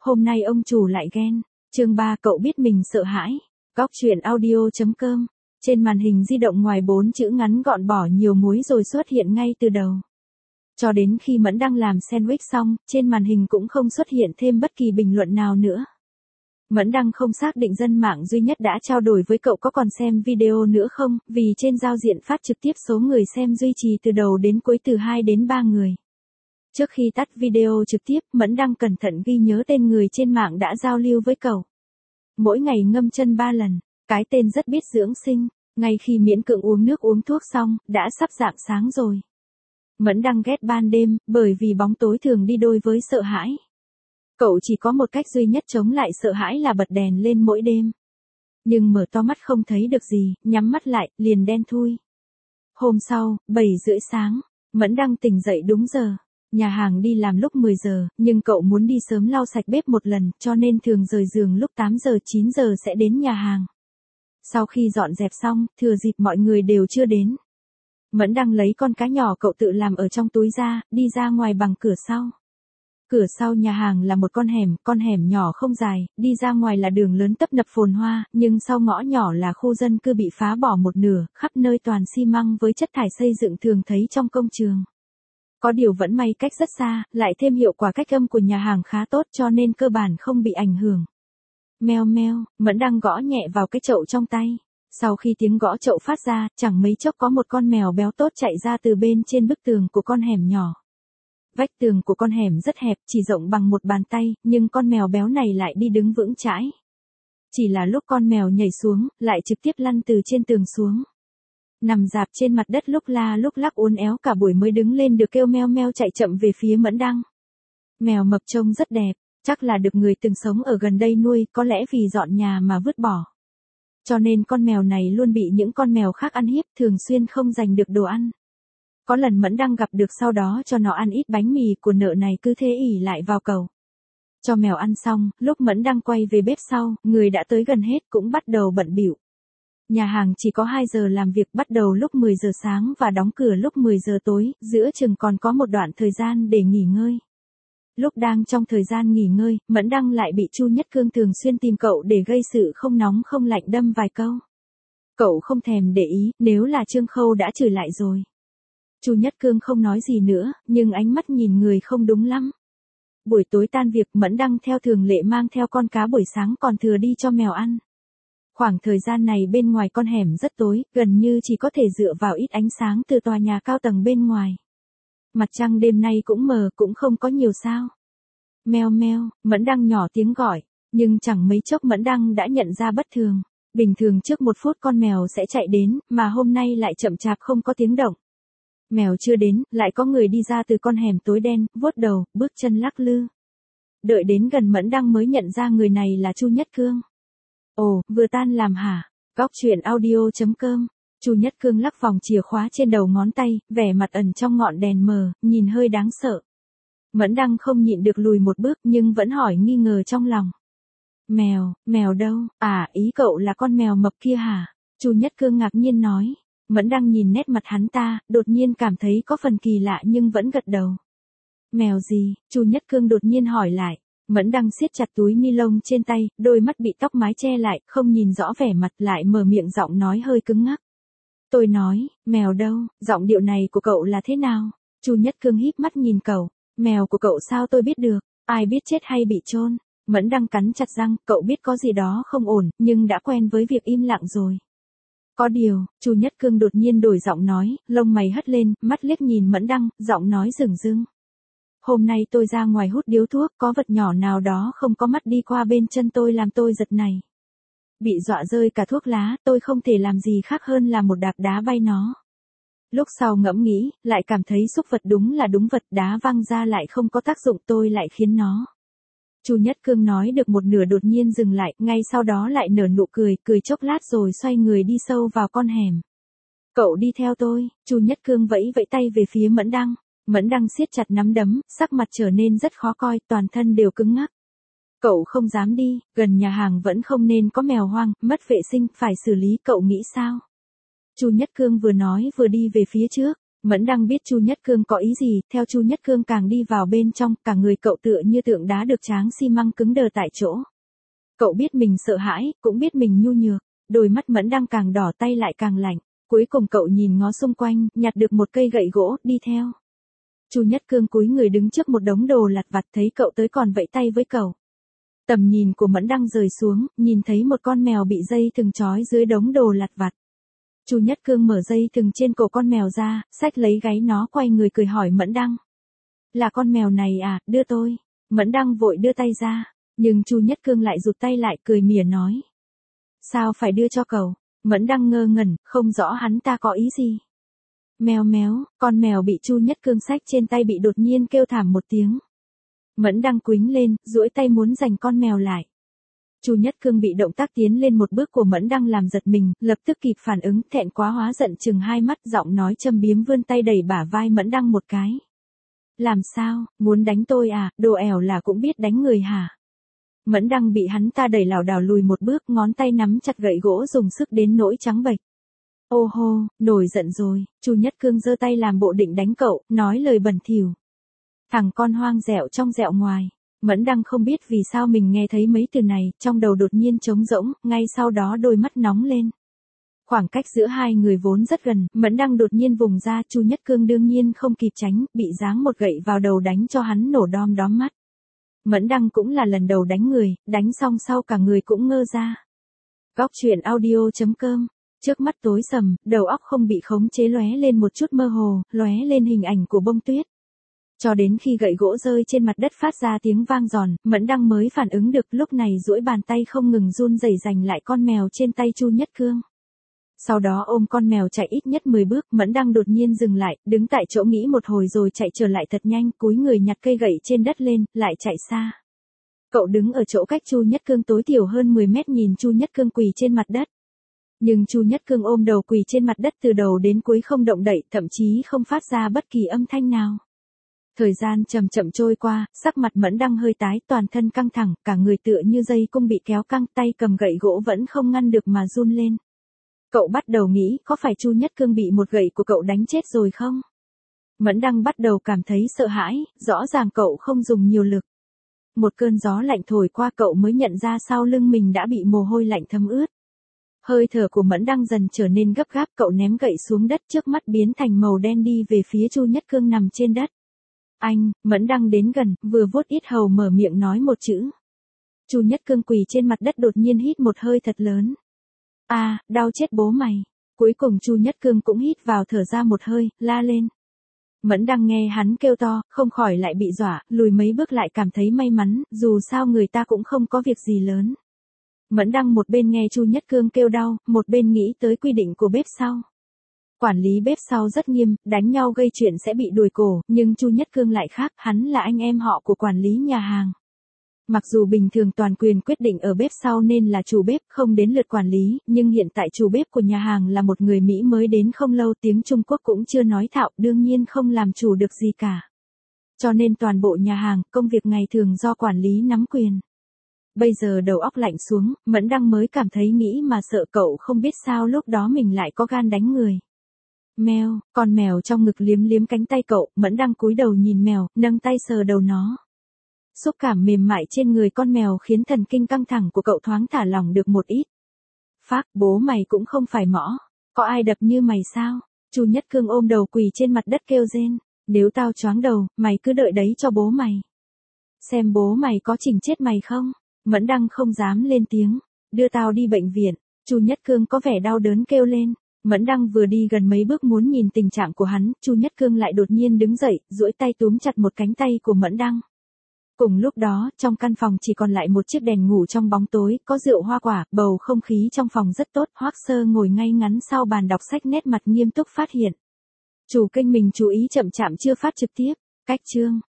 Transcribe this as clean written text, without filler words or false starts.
Hôm nay ông chủ lại ghen. Chương 3 cậu biết mình sợ hãi. Góc truyện audio.com. Trên màn hình di động ngoài 4 chữ ngắn gọn bỏ nhiều muối rồi xuất hiện ngay từ đầu. Cho đến khi Mẫn đang làm sandwich xong, trên màn hình cũng không xuất hiện thêm bất kỳ bình luận nào nữa. Mẫn Đăng không xác định dân mạng duy nhất đã trao đổi với cậu có còn xem video nữa không, vì trên giao diện phát trực tiếp số người xem duy trì từ đầu đến cuối từ 2 đến 3 người. Trước khi tắt video trực tiếp, Mẫn Đăng cẩn thận ghi nhớ tên người trên mạng đã giao lưu với cậu. Mỗi ngày ngâm chân 3 lần, cái tên rất biết dưỡng sinh, ngay khi miễn cưỡng uống nước uống thuốc xong, đã sắp rạng sáng rồi. Mẫn Đăng ghét ban đêm, bởi vì bóng tối thường đi đôi với sợ hãi. Cậu chỉ có một cách duy nhất chống lại sợ hãi là bật đèn lên mỗi đêm. Nhưng mở to mắt không thấy được gì, nhắm mắt lại, liền đen thui. Hôm sau, 7 rưỡi sáng, Mẫn Đăng tỉnh dậy đúng giờ. Nhà hàng đi làm lúc 10 giờ, nhưng cậu muốn đi sớm lau sạch bếp một lần, cho nên thường rời giường lúc 8 giờ 9 giờ sẽ đến nhà hàng. Sau khi dọn dẹp xong, thừa dịp mọi người đều chưa đến. Mẫn Đăng lấy con cá nhỏ cậu tự làm ở trong túi ra, đi ra ngoài bằng cửa sau. Cửa sau nhà hàng là một con hẻm nhỏ không dài, đi ra ngoài là đường lớn tấp nập phồn hoa, nhưng sau ngõ nhỏ là khu dân cư bị phá bỏ một nửa, khắp nơi toàn xi măng với chất thải xây dựng thường thấy trong công trường. Có điều vẫn may cách rất xa, lại thêm hiệu quả cách âm của nhà hàng khá tốt cho nên cơ bản không bị ảnh hưởng. Meo meo, Mẫn Đăng gõ nhẹ vào cái chậu trong tay. Sau khi tiếng gõ chậu phát ra, chẳng mấy chốc có một con mèo béo tốt chạy ra từ bên trên bức tường của con hẻm nhỏ. Vách tường của con hẻm rất hẹp, chỉ rộng bằng một bàn tay, nhưng con mèo béo này lại đi đứng vững chãi. Chỉ là lúc con mèo nhảy xuống, lại trực tiếp lăn từ trên tường xuống. Nằm rạp trên mặt đất lúc la lúc lắc uốn éo cả buổi mới đứng lên được kêu meo meo chạy chậm về phía Mẫn Đăng. Mèo mập trông rất đẹp, chắc là được người từng sống ở gần đây nuôi, có lẽ vì dọn nhà mà vứt bỏ. Cho nên con mèo này luôn bị những con mèo khác ăn hiếp, thường xuyên không giành được đồ ăn. Có lần Mẫn Đăng gặp được sau đó cho nó ăn ít bánh mì của nợ này cứ thế ỉ lại vào cậu. Cho mèo ăn xong, lúc Mẫn Đăng quay về bếp sau, người đã tới gần hết cũng bắt đầu bận bịu. Nhà hàng chỉ có 2 giờ làm việc, bắt đầu lúc 10 giờ sáng và đóng cửa lúc 10 giờ tối, giữa chừng còn có một đoạn thời gian để nghỉ ngơi. Lúc đang trong thời gian nghỉ ngơi, Mẫn Đăng lại bị Chu Nhất Cương thường xuyên tìm cậu để gây sự không nóng không lạnh đâm vài câu. Cậu không thèm để ý, nếu là Trương Khâu đã chửi lại rồi. Chu Nhất Cương không nói gì nữa, nhưng ánh mắt nhìn người không đúng lắm. Buổi tối tan việc, Mẫn Đăng theo thường lệ mang theo con cá buổi sáng còn thừa đi cho mèo ăn. Khoảng thời gian này bên ngoài con hẻm rất tối, gần như chỉ có thể dựa vào ít ánh sáng từ tòa nhà cao tầng bên ngoài. Mặt trăng đêm nay cũng mờ, cũng không có nhiều sao. Meo meo, Mẫn Đăng nhỏ tiếng gọi, nhưng chẳng mấy chốc Mẫn Đăng đã nhận ra bất thường. Bình thường trước 1 phút con mèo sẽ chạy đến, mà hôm nay lại chậm chạp không có tiếng động. Mèo chưa đến, lại có người đi ra từ con hẻm tối đen, vuốt đầu, bước chân lắc lư. Đợi đến gần Mẫn Đăng mới nhận ra người này là Chu Nhất Cương. Ồ, vừa tan làm hả? Góc truyện audio.com. Chu Nhất Cương lắc vòng chìa khóa trên đầu ngón tay, vẻ mặt ẩn trong ngọn đèn mờ, nhìn hơi đáng sợ. Mẫn Đăng không nhịn được lùi một bước nhưng vẫn hỏi nghi ngờ trong lòng. Mèo đâu? À, ý cậu là con mèo mập kia hả? Chu Nhất Cương ngạc nhiên nói. Mẫn Đăng nhìn nét mặt hắn ta, đột nhiên cảm thấy có phần kỳ lạ nhưng vẫn gật đầu. Mèo gì? Chu Nhất Cương đột nhiên hỏi lại. Mẫn Đăng siết chặt túi ni lông trên tay, đôi mắt bị tóc mái che lại, không nhìn rõ vẻ mặt, lại mở miệng giọng nói hơi cứng ngắc. Tôi nói, mèo đâu? Giọng điệu này của cậu là thế nào? Chu Nhất Cương híp mắt nhìn cậu. Mèo của cậu sao tôi biết được? Ai biết chết hay bị chôn? Mẫn Đăng cắn chặt răng, cậu biết có gì đó không ổn, nhưng đã quen với việc im lặng rồi. Có điều, Chu Nhất Cương đột nhiên đổi giọng nói, lông mày hất lên, mắt liếc nhìn Mẫn Đăng, giọng nói dửng dưng. Hôm nay tôi ra ngoài hút điếu thuốc, có vật nhỏ nào đó không có mắt đi qua bên chân tôi làm tôi giật này. Bị dọa rơi cả thuốc lá, tôi không thể làm gì khác hơn là một đạp đá bay nó. Lúc sau ngẫm nghĩ, lại cảm thấy xúc vật đúng là đúng vật, đá văng ra lại không có tác dụng, tôi lại khiến nó. Chu Nhất Cương nói được một nửa đột nhiên dừng lại, ngay sau đó lại nở nụ cười, cười chốc lát rồi xoay người đi sâu vào con hẻm. Cậu đi theo tôi, Chu Nhất Cương vẫy vẫy tay về phía Mẫn Đăng. Mẫn Đăng siết chặt nắm đấm, sắc mặt trở nên rất khó coi, toàn thân đều cứng ngắc. Cậu không dám đi, gần nhà hàng vẫn không nên có mèo hoang, mất vệ sinh, phải xử lý, cậu nghĩ sao? Chu Nhất Cương vừa nói vừa đi về phía trước, Mẫn Đăng biết Chu Nhất Cương có ý gì, theo Chu Nhất Cương càng đi vào bên trong, cả người cậu tựa như tượng đá được tráng xi măng cứng đờ tại chỗ. Cậu biết mình sợ hãi, cũng biết mình nhu nhược, đôi mắt Mẫn Đăng càng đỏ tay lại càng lạnh, cuối cùng cậu nhìn ngó xung quanh, nhặt được một cây gậy gỗ, đi theo. Chu Nhất Cương cúi người đứng trước một đống đồ lặt vặt thấy cậu tới còn vẫy tay với cậu. Tầm nhìn của Mẫn Đăng rời xuống, nhìn thấy một con mèo bị dây thừng trói dưới đống đồ lặt vặt. Chu Nhất Cương mở dây thừng trên cổ con mèo ra, xách lấy gáy nó quay người cười hỏi Mẫn Đăng. Là con mèo này à, đưa tôi. Mẫn Đăng vội đưa tay ra, nhưng Chu Nhất Cương lại rụt tay lại cười mỉa nói. Sao phải đưa cho cậu? Mẫn Đăng ngơ ngẩn, không rõ hắn ta có ý gì. Mèo méo, con mèo bị Chu Nhất Cương xách trên tay bị đột nhiên kêu thảm một tiếng. Mẫn Đăng quýnh lên, duỗi tay muốn giành con mèo lại. Chu Nhất Cương bị động tác tiến lên một bước của Mẫn Đăng làm giật mình, lập tức kịp phản ứng, thẹn quá hóa giận chừng hai mắt, giọng nói châm biếm vươn tay đẩy bả vai Mẫn Đăng một cái. Làm sao, muốn đánh tôi à, đồ ẻo là cũng biết đánh người hả? Mẫn Đăng bị hắn ta đẩy lảo đảo lùi một bước, ngón tay nắm chặt gậy gỗ dùng sức đến nỗi trắng bệch. Ô hô, nổi giận rồi, Chu Nhất Cương giơ tay làm bộ định đánh cậu, nói lời bẩn thỉu. Thằng con hoang dẹo trong dẹo ngoài. Mẫn Đăng không biết vì sao mình nghe thấy mấy từ này, trong đầu đột nhiên trống rỗng, ngay sau đó đôi mắt nóng lên. Khoảng cách giữa hai người vốn rất gần, Mẫn Đăng đột nhiên vùng ra, Chu Nhất Cương đương nhiên không kịp tránh, bị giáng một gậy vào đầu đánh cho hắn nổ đom đóm mắt. Mẫn Đăng cũng là lần đầu đánh người, đánh xong sau cả người cũng ngơ ra. Góc truyện audio.com. Trước mắt tối sầm, đầu óc không bị khống chế lóe lên một chút mơ hồ, lóe lên hình ảnh của bông tuyết. Cho đến khi gậy gỗ rơi trên mặt đất phát ra tiếng vang giòn, Mẫn Đăng mới phản ứng được, lúc này duỗi bàn tay không ngừng run rẩy giành lại con mèo trên tay Chu Nhất Cương. Sau đó ôm con mèo chạy ít nhất 10 bước, Mẫn Đăng đột nhiên dừng lại, đứng tại chỗ nghĩ một hồi rồi chạy trở lại thật nhanh, cúi người nhặt cây gậy trên đất lên, lại chạy xa. Cậu đứng ở chỗ cách Chu Nhất Cương tối thiểu hơn 10 mét nhìn Chu Nhất Cương quỳ trên mặt đất. Nhưng Chu Nhất Cương ôm đầu quỳ trên mặt đất từ đầu đến cuối không động đậy, thậm chí không phát ra bất kỳ âm thanh nào. Thời gian chậm chậm trôi qua, sắc mặt Mẫn Đăng hơi tái, toàn thân căng thẳng, cả người tựa như dây cung bị kéo căng, tay cầm gậy gỗ vẫn không ngăn được mà run lên. Cậu bắt đầu nghĩ, có phải Chu Nhất Cương bị một gậy của cậu đánh chết rồi không? Mẫn Đăng bắt đầu cảm thấy sợ hãi, rõ ràng cậu không dùng nhiều lực. Một cơn gió lạnh thổi qua cậu mới nhận ra sau lưng mình đã bị mồ hôi lạnh thấm ướt. Hơi thở của Mẫn Đăng dần trở nên gấp gáp, cậu ném gậy xuống đất, trước mắt biến thành màu đen đi về phía Chu Nhất Cương nằm trên đất. Anh, Mẫn Đăng đến gần, vừa vuốt yết hầu mở miệng nói một chữ. Chu Nhất Cương quỳ trên mặt đất đột nhiên hít một hơi thật lớn. Đau chết bố mày. Cuối cùng Chu Nhất Cương cũng hít vào thở ra một hơi, la lên. Mẫn Đăng nghe hắn kêu to, không khỏi lại bị dọa, lùi mấy bước lại cảm thấy may mắn, dù sao người ta cũng không có việc gì lớn. Mẫn Đăng một bên nghe Chu Nhất Cương kêu đau, một bên nghĩ tới quy định của bếp sau. Quản lý bếp sau rất nghiêm, đánh nhau gây chuyện sẽ bị đuổi cổ, nhưng Chu Nhất Cương lại khác, hắn là anh em họ của quản lý nhà hàng. Mặc dù bình thường toàn quyền quyết định ở bếp sau nên là chủ bếp, không đến lượt quản lý, nhưng hiện tại chủ bếp của nhà hàng là một người Mỹ mới đến không lâu, tiếng Trung Quốc cũng chưa nói thạo, đương nhiên không làm chủ được gì cả. Cho nên toàn bộ nhà hàng, công việc ngày thường do quản lý nắm quyền. Bây giờ đầu óc lạnh xuống, Mẫn Đăng mới cảm thấy nghĩ mà sợ, cậu không biết sao lúc đó mình lại có gan đánh người. Mèo, con mèo trong ngực liếm liếm cánh tay cậu, Mẫn Đăng cúi đầu nhìn mèo, nâng tay sờ đầu nó. Xúc cảm mềm mại trên người con mèo khiến thần kinh căng thẳng của cậu thoáng thả lỏng được một ít. Phác, bố mày cũng không phải mõ, có ai đập như mày sao? Chu Nhất Cương ôm đầu quỳ trên mặt đất kêu rên, nếu tao choáng đầu, mày cứ đợi đấy cho bố mày. Xem bố mày có chỉnh chết mày không? Mẫn Đăng không dám lên tiếng, đưa tao đi bệnh viện. Chu Nhất Cương có vẻ đau đớn kêu lên. Mẫn Đăng vừa đi gần mấy bước muốn nhìn tình trạng của hắn, Chu Nhất Cương lại đột nhiên đứng dậy, duỗi tay túm chặt một cánh tay của Mẫn Đăng. Cùng lúc đó, trong căn phòng chỉ còn lại một chiếc đèn ngủ trong bóng tối, có rượu hoa quả, bầu không khí trong phòng rất tốt. Hoắc Sơ ngồi ngay ngắn sau bàn đọc sách, nét mặt nghiêm túc phát hiện. Chủ kênh mình chú ý chậm chạp chưa phát trực tiếp. Cách chương